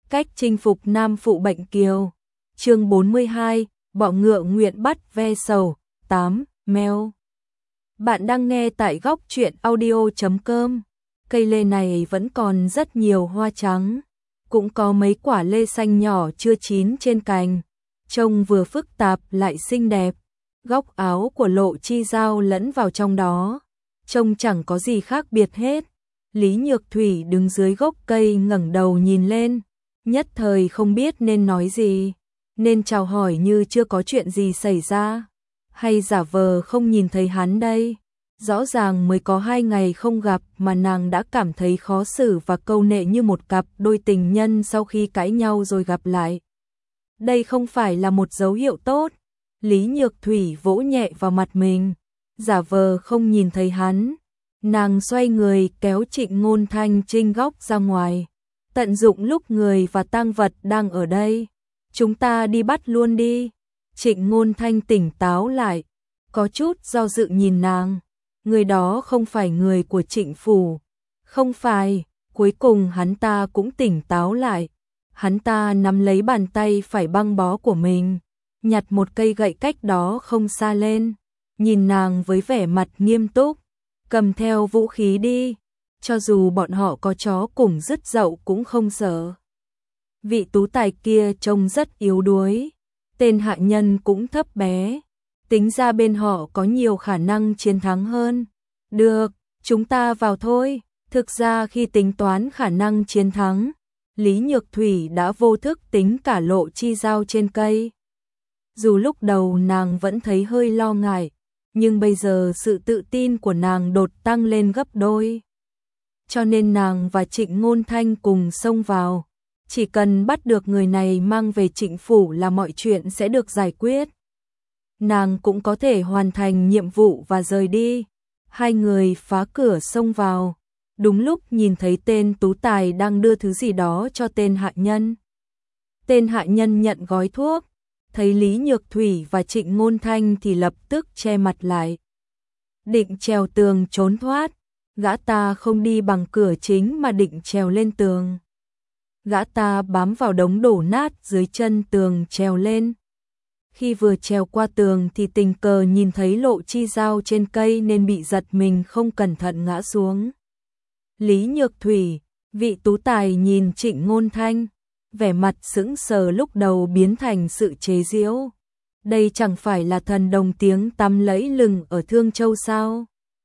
cách chinh phục nam phụ bệnh kiều. Chương 42, bọ ngựa nguyện bắt ve sầu. 8. Mèo. Bạn đang nghe tại góc truyện audio.com. Cây lê này vẫn còn rất nhiều hoa trắng, cũng có mấy quả lê xanh nhỏ chưa chín trên cành, trông vừa phức tạp lại xinh đẹp. Góc áo của Lộ Chi Giao lẫn vào trong đó, trông chẳng có gì khác biệt hết. Lý Nhược Thủy đứng dưới gốc cây ngẩng đầu nhìn lên, nhất thời không biết nên nói gì, nên chào hỏi như chưa có chuyện gì xảy ra, hay giả vờ không nhìn thấy hắn đây. Rõ ràng mới có 2 ngày không gặp mà nàng đã cảm thấy khó xử và câu nệ như một cặp đôi tình nhân sau khi cãi nhau rồi gặp lại. Đây không phải là một dấu hiệu tốt. Lý Nhược Thủy vỗ nhẹ vào mặt mình, giả vờ không nhìn thấy hắn. Nàng xoay người kéo Trịnh Ngôn Thanh trinh góc ra ngoài. Tận dụng lúc người và tang vật đang ở đây, chúng ta đi bắt luôn đi. Trịnh Ngôn Thanh tỉnh táo lại, có chút do dự nhìn nàng. Người đó không phải người của Trịnh phủ. Không phải. Cuối cùng hắn ta cũng tỉnh táo lại. Hắn ta nắm lấy bàn tay phải băng bó của mình, nhặt một cây gậy cách đó không xa lên, nhìn nàng với vẻ mặt nghiêm túc. Cầm theo vũ khí đi, cho dù bọn họ có chó cùng rứt dậu cũng không sợ. Vị tú tài kia trông rất yếu đuối, tên hạ nhân cũng thấp bé, tính ra bên họ có nhiều khả năng chiến thắng hơn. Được, chúng ta vào thôi. Thực ra khi tính toán khả năng chiến thắng, Lý Nhược Thủy đã vô thức tính cả Lộ Chi Giao trên cây. Dù lúc đầu nàng vẫn thấy hơi lo ngại, nhưng bây giờ sự tự tin của nàng đột tăng lên gấp đôi. Cho nên nàng và Trịnh Ngôn Thanh cùng xông vào. Chỉ cần bắt được người này mang về Trịnh phủ là mọi chuyện sẽ được giải quyết. Nàng cũng có thể hoàn thành nhiệm vụ và rời đi. Hai người phá cửa xông vào, đúng lúc nhìn thấy tên tú tài đang đưa thứ gì đó cho tên hạ nhân. Tên hạ nhân nhận gói thuốc, thấy Lý Nhược Thủy và Trịnh Ngôn Thanh thì lập tức che mặt lại. Định trèo tường trốn thoát, gã ta không đi bằng cửa chính mà định trèo lên tường. Gã ta bám vào đống đổ nát dưới chân tường trèo lên. Khi vừa trèo qua tường thì tình cờ nhìn thấy Lộ Chi Giao trên cây nên bị giật mình không cẩn thận ngã xuống. Lý Nhược Thủy, vị tú tài nhìn Trịnh Ngôn Thanh, vẻ mặt sững sờ lúc đầu biến thành sự chế giễu. Đây chẳng phải là thần đồng tiếng tăm lẫy lừng ở Thương Châu sao?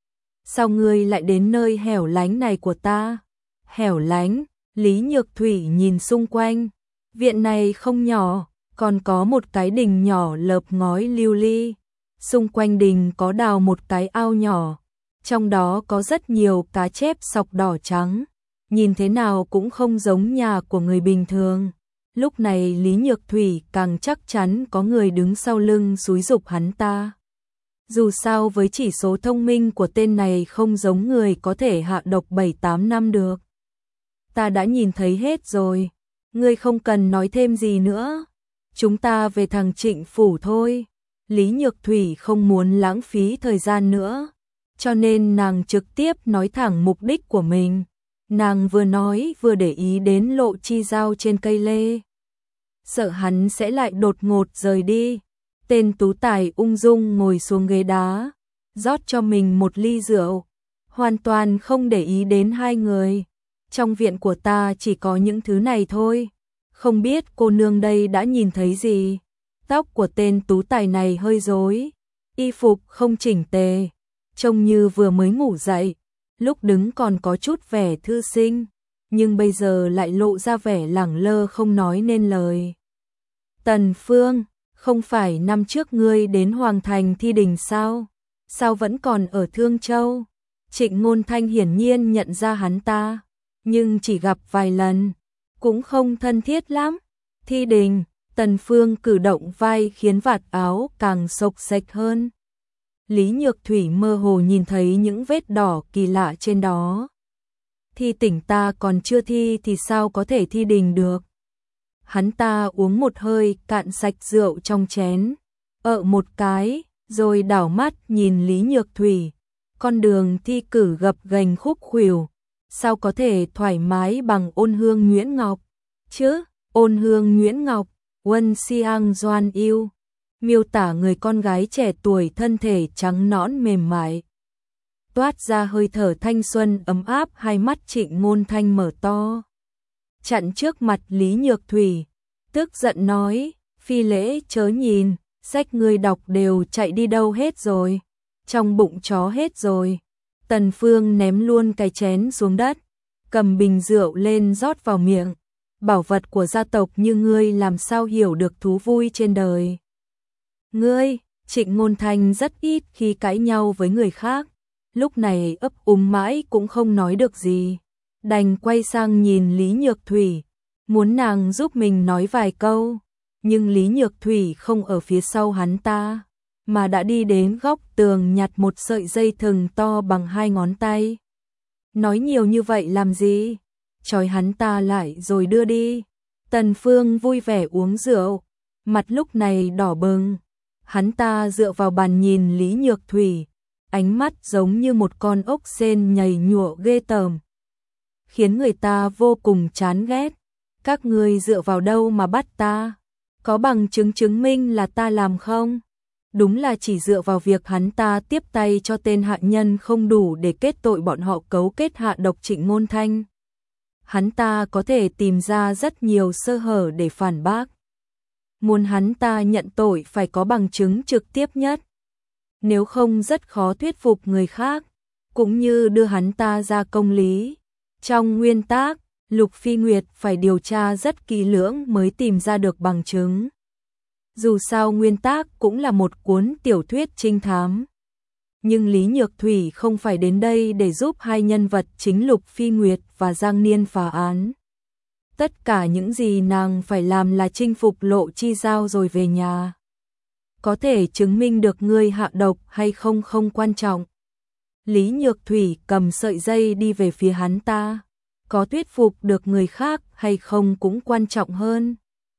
Sao ngươi lại đến nơi hẻo lánh này của ta? Hẻo lánh, Lý Nhược Thủy nhìn xung quanh. Viện này không nhỏ, còn có một cái đình nhỏ lợp ngói lưu ly. Xung quanh đình có đào một cái ao nhỏ, trong đó có rất nhiều cá chép sọc đỏ trắng. Nhìn thế nào cũng không giống nhà của người bình thường. Lúc này Lý Nhược Thủy càng chắc chắn có người đứng sau lưng xúi giục hắn ta. Dù sao với chỉ số thông minh của tên này không giống người có thể hạ độc 7-8 năm được. Ta đã nhìn thấy hết rồi, ngươi không cần nói thêm gì nữa. Chúng ta về thằng Trịnh phủ thôi. Lý Nhược Thủy không muốn lãng phí thời gian nữa, cho nên nàng trực tiếp nói thẳng mục đích của mình. Nàng vừa nói vừa để ý đến Lộ Chi Giao trên cây lê. Sợ hắn sẽ lại đột ngột rời đi. Tên tú tài ung dung ngồi xuống ghế đá, rót cho mình một ly rượu, hoàn toàn không để ý đến hai người. Trong viện của ta chỉ có những thứ này thôi. Không biết cô nương đây đã nhìn thấy gì? Tóc của tên tú tài này hơi rối, y phục không chỉnh tề, trông như vừa mới ngủ dậy. Lúc đứng còn có chút vẻ thư sinh, nhưng bây giờ lại lộ ra vẻ lẳng lơ không nói nên lời. Tần Phương, không phải năm trước ngươi đến Hoàng Thành thi đình sao? Sao vẫn còn ở Thương Châu? Trịnh Ngôn Thanh hiển nhiên nhận ra hắn ta, nhưng chỉ gặp vài lần, cũng không thân thiết lắm. Thi đình, Tần Phương cử động vai khiến vạt áo càng xộc xệch hơn. Lý Nhược Thủy mơ hồ nhìn thấy những vết đỏ kỳ lạ trên đó. Thi tỉnh ta còn chưa thi thì sao có thể thi đình được? Hắn ta uống một hơi cạn sạch rượu trong chén, một cái, rồi đảo mắt nhìn Lý Nhược Thủy. Con đường thi cử gập ghềnh khúc khuỷu, sao có thể thoải mái bằng Ôn Hương Nguyễn Ngọc chứ? Ôn hương Nguyễn Ngọc, Quân Siang Doan Yêu, miêu tả người con gái trẻ tuổi thân thể trắng nõn mềm mại. Toát ra hơi thở thanh xuân ấm áp, hai mắt Trịnh Ngôn Thanh mở to. Chặn trước mặt Lý Nhược Thủy, tức giận nói, phi lễ chớ nhìn, sách ngươi đọc đều chạy đi đâu hết rồi, trong bụng chó hết rồi. Tần Phương ném luôn cái chén xuống đất, cầm bình rượu lên rót vào miệng. Bảo vật của gia tộc như ngươi làm sao hiểu được thú vui trên đời. Ngươi, Trịnh Ngôn Thanh rất ít khi cãi nhau với người khác, lúc này ấp mãi cũng không nói được gì. Đành quay sang nhìn Lý Nhược Thủy, muốn nàng giúp mình nói vài câu, nhưng Lý Nhược Thủy không ở phía sau hắn ta, mà đã đi đến góc tường nhặt một sợi dây thừng to bằng 2 ngón tay. Nói nhiều như vậy làm gì? Trói hắn ta lại rồi đưa đi. Tần Phương vui vẻ uống rượu, mặt lúc này đỏ bừng. Hắn ta dựa vào bàn nhìn Lý Nhược Thủy, ánh mắt giống như một con ốc sên nhầy nhụa ghê tởm, khiến người ta vô cùng chán ghét. Các ngươi dựa vào đâu mà bắt ta? Có bằng chứng chứng minh là ta làm không? Đúng là chỉ dựa vào việc hắn ta tiếp tay cho tên hạ nhân không đủ để kết tội bọn họ cấu kết hạ độc Trịnh Ngôn Thanh. Hắn ta có thể tìm ra rất nhiều sơ hở để phản bác. Muốn hắn ta nhận tội phải có bằng chứng trực tiếp nhất. Nếu không rất khó thuyết phục người khác, cũng như đưa hắn ta ra công lý. Trong nguyên tắc, Lục Phi Nguyệt phải điều tra rất kỹ lưỡng mới tìm ra được bằng chứng. Dù sao nguyên tắc cũng là một cuốn tiểu thuyết trinh thám. Nhưng Lý Nhược Thủy không phải đến đây để giúp hai nhân vật chính Lục Phi Nguyệt và Giang Niên phá án. Tất cả những gì nàng phải làm là chinh phục Lộ Chi Giao rồi về nhà. Có thể chứng minh được ngươi hạ độc hay không không quan trọng. Lý Nhược Thủy cầm sợi dây đi về phía hắn ta. Có thuyết phục được người khác hay không cũng quan trọng hơn.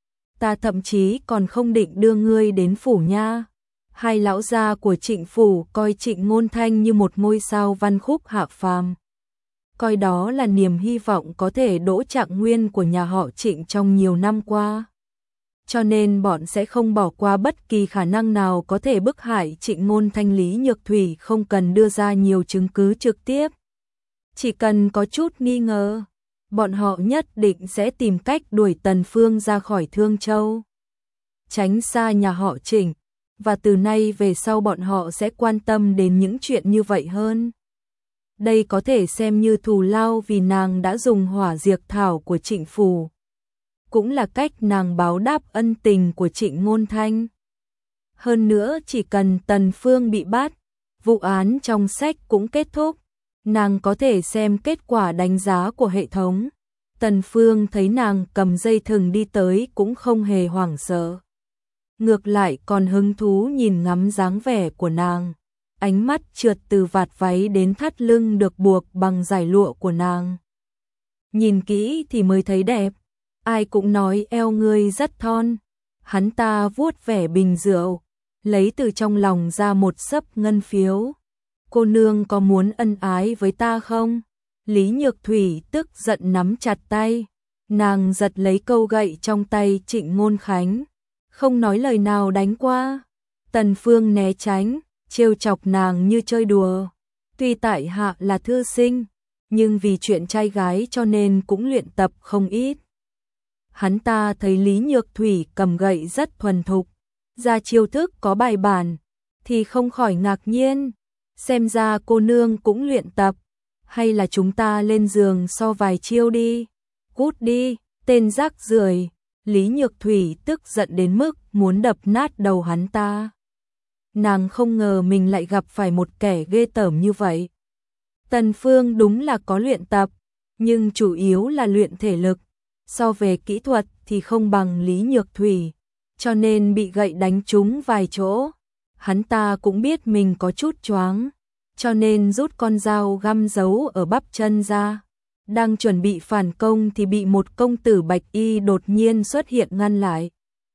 Ta thậm chí còn không định đưa ngươi đến phủ nha. Hai lão gia của Trịnh phủ coi Trịnh Ngôn Thanh như một ngôi sao văn khúc hạ phàm. Coi đó là niềm hy vọng có thể đỗ trạng nguyên của nhà họ Trịnh trong nhiều năm qua. Cho nên bọn sẽ không bỏ qua bất kỳ khả năng nào có thể bức hại Trịnh Ngôn Thanh. Lý Nhược Thủy không cần đưa ra nhiều chứng cứ trực tiếp. Chỉ cần có chút nghi ngờ, bọn họ nhất định sẽ tìm cách đuổi Tần Phương ra khỏi Thương Châu, tránh xa nhà họ Trịnh, và từ nay về sau bọn họ sẽ quan tâm đến những chuyện như vậy hơn. Đây có thể xem như thù lao vì nàng đã dùng hỏa diệt thảo của Trịnh phủ, cũng là cách nàng báo đáp ân tình của Trịnh Ngôn Thanh. Hơn nữa chỉ cần Tần Phương bị bắt, vụ án trong sách cũng kết thúc. Nàng có thể xem kết quả đánh giá của hệ thống. Tần Phương thấy nàng cầm dây thừng đi tới cũng không hề hoảng sợ. Ngược lại còn hứng thú nhìn ngắm dáng vẻ của nàng. Ánh mắt trượt từ vạt váy đến thắt lưng được buộc bằng dải lụa của nàng. Nhìn kỹ thì mới thấy đẹp. Ai cũng nói eo ngươi rất thon. Hắn ta vuốt vẻ bình rượu, lấy từ trong lòng ra một xấp ngân phiếu. Cô nương có muốn ân ái với ta không? Lý Nhược Thủy tức giận nắm chặt tay. Nàng giật lấy câu gậy trong tay Trịnh Ngôn Khánh, không nói lời nào đánh qua. Tần Phương né tránh, trêu chọc nàng như chơi đùa. Tuy tại hạ là thư sinh, nhưng vì chuyện trai gái cho nên cũng luyện tập không ít. Hắn ta thấy Lý Nhược Thủy cầm gậy rất thuần thục, ra chiêu thức có bài bản, thì không khỏi ngạc nhiên. Xem ra cô nương cũng luyện tập, hay là chúng ta lên giường so vài chiêu đi. Cút đi, tên rác rưởi. Lý Nhược Thủy tức giận đến mức muốn đập nát đầu hắn ta. Nàng không ngờ mình lại gặp phải một kẻ ghê tởm như vậy. Tần Phương đúng là có luyện tập, nhưng chủ yếu là luyện thể lực. So về kỹ thuật thì không bằng Lý Nhược Thủy, cho nên bị gậy đánh trúng vài chỗ. Hắn ta cũng biết mình có chút choáng, cho nên rút con dao găm giấu ở bắp chân ra. Đang chuẩn bị phản công thì bị một công tử bạch y đột nhiên xuất hiện ngăn lại.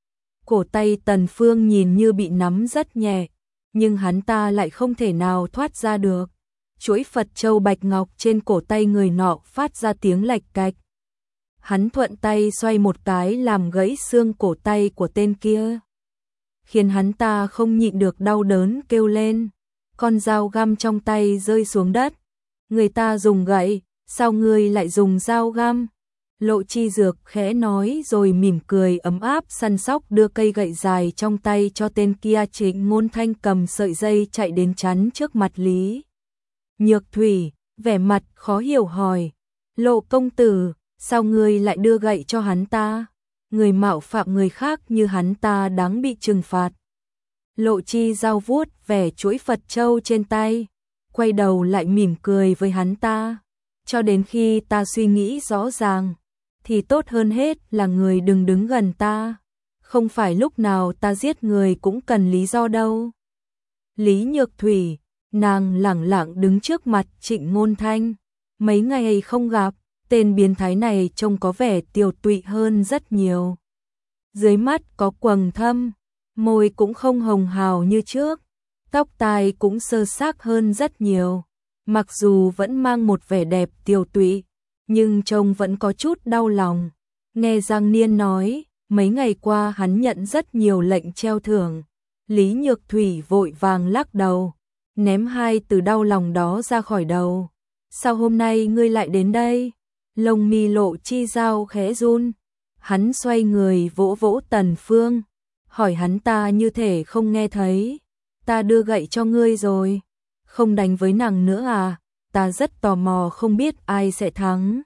Cổ tay Tần Phương nhìn như bị nắm rất nhẹ, nhưng hắn ta lại không thể nào thoát ra được. Chuỗi Phật châu bạch ngọc trên cổ tay người nọ phát ra tiếng lạch cạch. Hắn thuận tay xoay một cái làm gãy xương cổ tay của tên kia, khiến hắn ta không nhịn được đau đớn kêu lên. Con dao găm trong tay rơi xuống đất. Người ta dùng gậy, sao ngươi lại dùng dao găm? Lộ Chi Dược khẽ nói rồi mỉm cười ấm áp săn sóc đưa cây gậy dài trong tay cho tên kia. Trịnh Ngôn Thanh cầm sợi dây chạy đến chắn trước mặt Lý Nhược Thủy, vẻ mặt khó hiểu hỏi, Lộ công tử, sao ngươi lại đưa gậy cho hắn ta? Người mạo phạm người khác như hắn ta đáng bị trừng phạt. Lộ Chi Dao vuốt vẻ chuỗi Phật châu trên tay, quay đầu lại mỉm cười với hắn ta. Cho đến khi ta suy nghĩ rõ ràng, thì tốt hơn hết là người đừng đứng gần ta. Không phải lúc nào ta giết người cũng cần lý do đâu. Lý Nhược Thủy, nàng lẳng lặng đứng trước mặt Trịnh Ngôn Thanh. Mấy ngày không gặp, tên biến thái này trông có vẻ tiều tụy hơn rất nhiều. Dưới mắt có quầng thâm, môi cũng không hồng hào như trước, tóc tai cũng sơ xác hơn rất nhiều. Mặc dù vẫn mang một vẻ đẹp tiều tụy, nhưng trông vẫn có chút đau lòng. Nghe Giang Niên nói, mấy ngày qua hắn nhận rất nhiều lệnh treo thưởng. Lý Nhược Thủy vội vàng lắc đầu, ném hai từ đau lòng đó ra khỏi đầu. Sao hôm nay ngươi lại đến đây? Lông mi Lộ Chi Dao khẽ run. Hắn xoay người vỗ vỗ Tần Phương, hỏi hắn ta như thể không nghe thấy. Ta đưa gậy cho ngươi rồi, không đánh với nàng nữa à? Ta rất tò mò không biết ai sẽ thắng.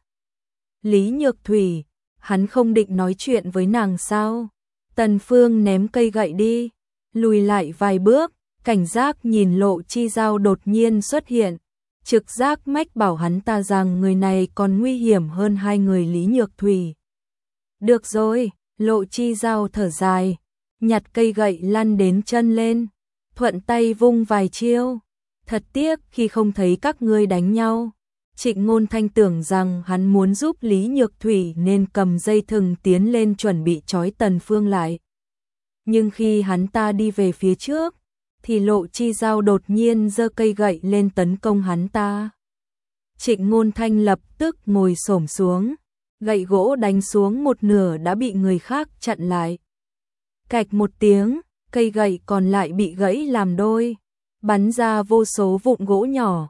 Lý Nhược Thủy, hắn không định nói chuyện với nàng sao? Tần Phương ném cây gậy đi, lùi lại vài bước, cảnh giác nhìn Lộ Chi Dao đột nhiên xuất hiện. Trực giác mách bảo hắn ta rằng người này còn nguy hiểm hơn hai người Lý Nhược Thủy. Được rồi, Lộ Chi Dao thở dài, nhặt cây gậy lăn đến chân lên, thuận tay vung vài chiêu. Thật tiếc khi không thấy các ngươi đánh nhau. Trịnh Ngôn Thanh tưởng rằng hắn muốn giúp Lý Nhược Thủy nên cầm dây thừng tiến lên chuẩn bị trói Tần Phương lại. Nhưng khi hắn ta đi về phía trước, thì Lộ Chi Dao đột nhiên giơ cây gậy lên tấn công hắn ta. Trịnh Ngôn Thanh lập tức ngồi xổm xuống, gậy gỗ đánh xuống một nửa đã bị người khác chặn lại. Cạch một tiếng, cây gậy còn lại bị gãy làm đôi, bắn ra vô số vụn gỗ nhỏ.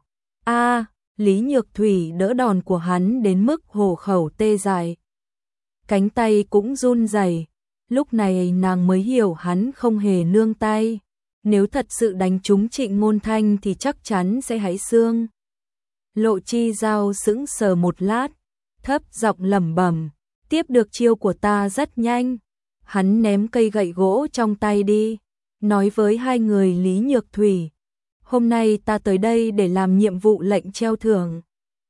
Lý Nhược Thủy đỡ đòn của hắn đến mức hổ khẩu tê dại, cánh tay cũng run rẩy. Lúc này nàng mới hiểu hắn không hề nương tay, nếu thật sự đánh trúng Trịnh Ngôn Thanh thì chắc chắn sẽ hái xương. Lộ Chi Dao sững sờ một lát, thấp giọng lẩm bẩm, tiếp được chiêu của ta rất nhanh. Hắn ném cây gậy gỗ trong tay đi, nói với hai người Lý Nhược Thủy, hôm nay ta tới đây để làm nhiệm vụ lệnh treo thưởng.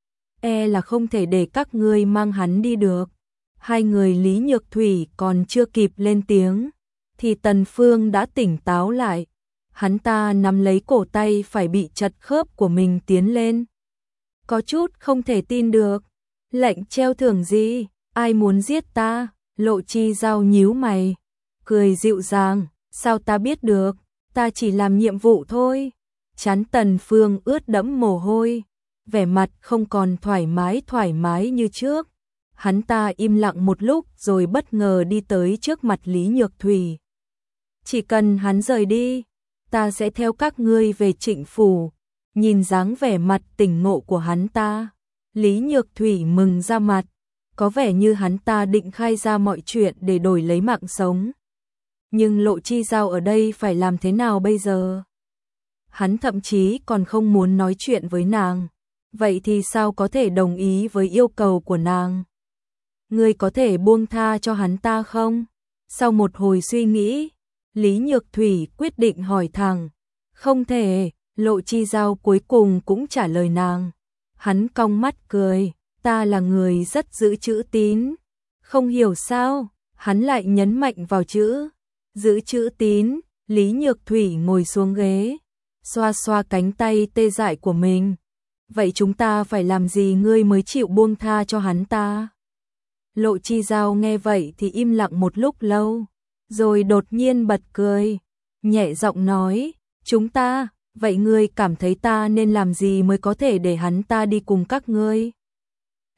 Là không thể để các ngươi mang hắn đi được. Hai người Lý Nhược Thủy còn chưa kịp lên tiếng, thì Tần Phương đã tỉnh táo lại. Hắn ta nắm lấy cổ tay phải bị chật khớp của mình tiến lên. Có chút không thể tin được. Lệnh treo thưởng gì? Ai muốn giết ta? Lộ Chi Dao nhíu mày, cười dịu dàng, sao ta biết được? Ta chỉ làm nhiệm vụ thôi. Trán Tần Phương ướt đẫm mồ hôi, vẻ mặt không còn thoải mái như trước. Hắn ta im lặng một lúc rồi bất ngờ đi tới trước mặt Lý Nhược Thủy. Chỉ cần hắn rời đi, ta sẽ theo các ngươi về Trịnh phủ. Nhìn dáng vẻ mặt tỉnh ngộ của hắn ta, Lý Nhược Thủy mừng ra mặt, có vẻ như hắn ta định khai ra mọi chuyện để đổi lấy mạng sống. Nhưng Lộ Chi Dao ở đây phải làm thế nào bây giờ? Hắn thậm chí còn không muốn nói chuyện với nàng, vậy thì sao có thể đồng ý với yêu cầu của nàng? Ngươi có thể buông tha cho hắn ta không? Sau một hồi suy nghĩ, Lý Nhược Thủy quyết định hỏi thẳng. Không thể. Lộ Chi Dao cuối cùng cũng trả lời nàng. Hắn cong mắt cười, ta là người rất giữ chữ tín. Không hiểu sao, hắn lại nhấn mạnh vào chữ giữ chữ tín. Lý Nhược Thủy ngồi xuống ghế, xoa xoa cánh tay tê dại của mình. Vậy chúng ta phải làm gì ngươi mới chịu buông tha cho hắn ta? Lộ Chi Dao nghe vậy thì im lặng một lúc lâu, rồi đột nhiên bật cười, nhẹ giọng nói, chúng ta, vậy ngươi cảm thấy ta nên làm gì mới có thể để hắn ta đi cùng các ngươi?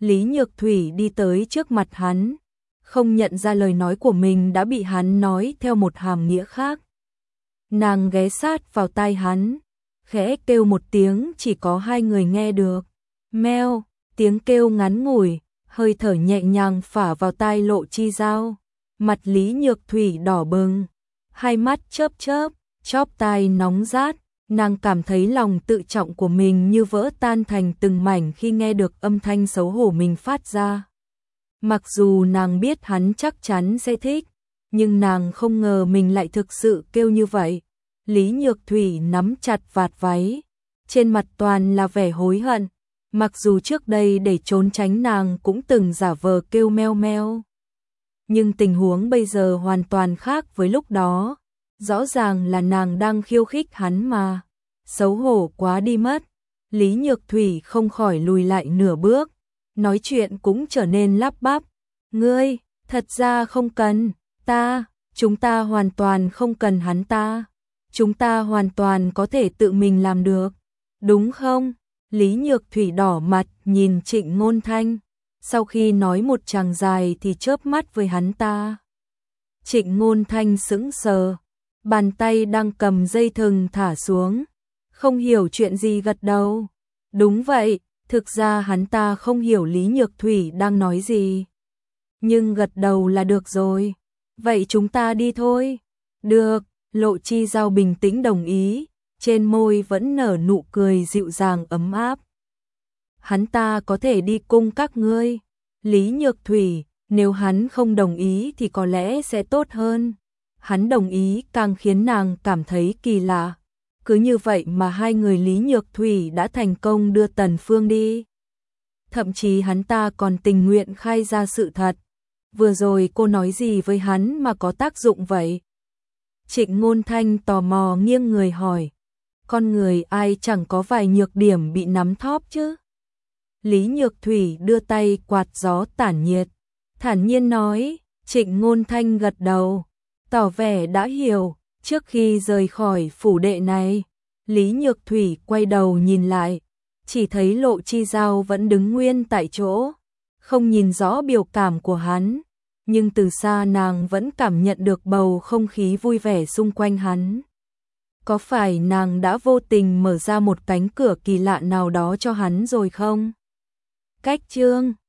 Lý Nhược Thủy đi tới trước mặt hắn, không nhận ra lời nói của mình đã bị hắn nói theo một hàm nghĩa khác. Nàng ghé sát vào tai hắn, khẽ kêu một tiếng chỉ có hai người nghe được. Meo, tiếng kêu ngắn ngủi, hơi thở nhẹ nhàng phả vào tai Lộ Chi Dao. Mặt Lý Nhược Thủy đỏ bừng, hai mắt chớp chớp, chóp tai nóng rát, nàng cảm thấy lòng tự trọng của mình như vỡ tan thành từng mảnh khi nghe được âm thanh xấu hổ mình phát ra. Mặc dù nàng biết hắn chắc chắn sẽ thích, nhưng nàng không ngờ mình lại thực sự kêu như vậy. Lý Nhược Thủy nắm chặt vạt váy, trên mặt toàn là vẻ hối hận, mặc dù trước đây để trốn tránh nàng cũng từng giả vờ kêu meo meo. Nhưng tình huống bây giờ hoàn toàn khác với lúc đó, rõ ràng là nàng đang khiêu khích hắn mà. Xấu hổ quá đi mất, Lý Nhược Thủy không khỏi lùi lại nửa bước, nói chuyện cũng trở nên lắp bắp. Ngươi, thật ra không cần, chúng ta hoàn toàn không cần hắn ta. Chúng ta hoàn toàn có thể tự mình làm được, đúng không? Lý Nhược Thủy đỏ mặt nhìn Trịnh Ngôn Thanh, sau khi nói một tràng dài thì chớp mắt với hắn ta. Trịnh Ngôn Thanh sững sờ, bàn tay đang cầm dây thừng thả xuống, không hiểu chuyện gì gật đầu. Đúng vậy, thực ra hắn ta không hiểu Lý Nhược Thủy đang nói gì. Nhưng gật đầu là được rồi. Vậy chúng ta đi thôi. Được, Lộ Chi Dao bình tĩnh đồng ý, trên môi vẫn nở nụ cười dịu dàng ấm áp. Hắn ta có thể đi cùng các ngươi. Lý Nhược Thủy, nếu hắn không đồng ý thì có lẽ sẽ tốt hơn. Hắn đồng ý càng khiến nàng cảm thấy kỳ lạ. Cứ như vậy mà hai người Lý Nhược Thủy đã thành công đưa Tần Phương đi. Thậm chí hắn ta còn tình nguyện khai ra sự thật. Vừa rồi cô nói gì với hắn mà có tác dụng vậy? Trịnh Ngôn Thanh tò mò nghiêng người hỏi. Con người ai chẳng có vài nhược điểm bị nắm thóp chứ? Lý Nhược Thủy đưa tay quạt gió tản nhiệt, thản nhiên nói. Trịnh Ngôn Thanh gật đầu, tỏ vẻ đã hiểu. Trước khi rời khỏi phủ đệ này, Lý Nhược Thủy quay đầu nhìn lại, chỉ thấy Lộ Chi Dao vẫn đứng nguyên tại chỗ, không nhìn rõ biểu cảm của hắn, nhưng từ xa nàng vẫn cảm nhận được bầu không khí vui vẻ xung quanh hắn. Có phải nàng đã vô tình mở ra một cánh cửa kỳ lạ nào đó cho hắn rồi không? Cách chương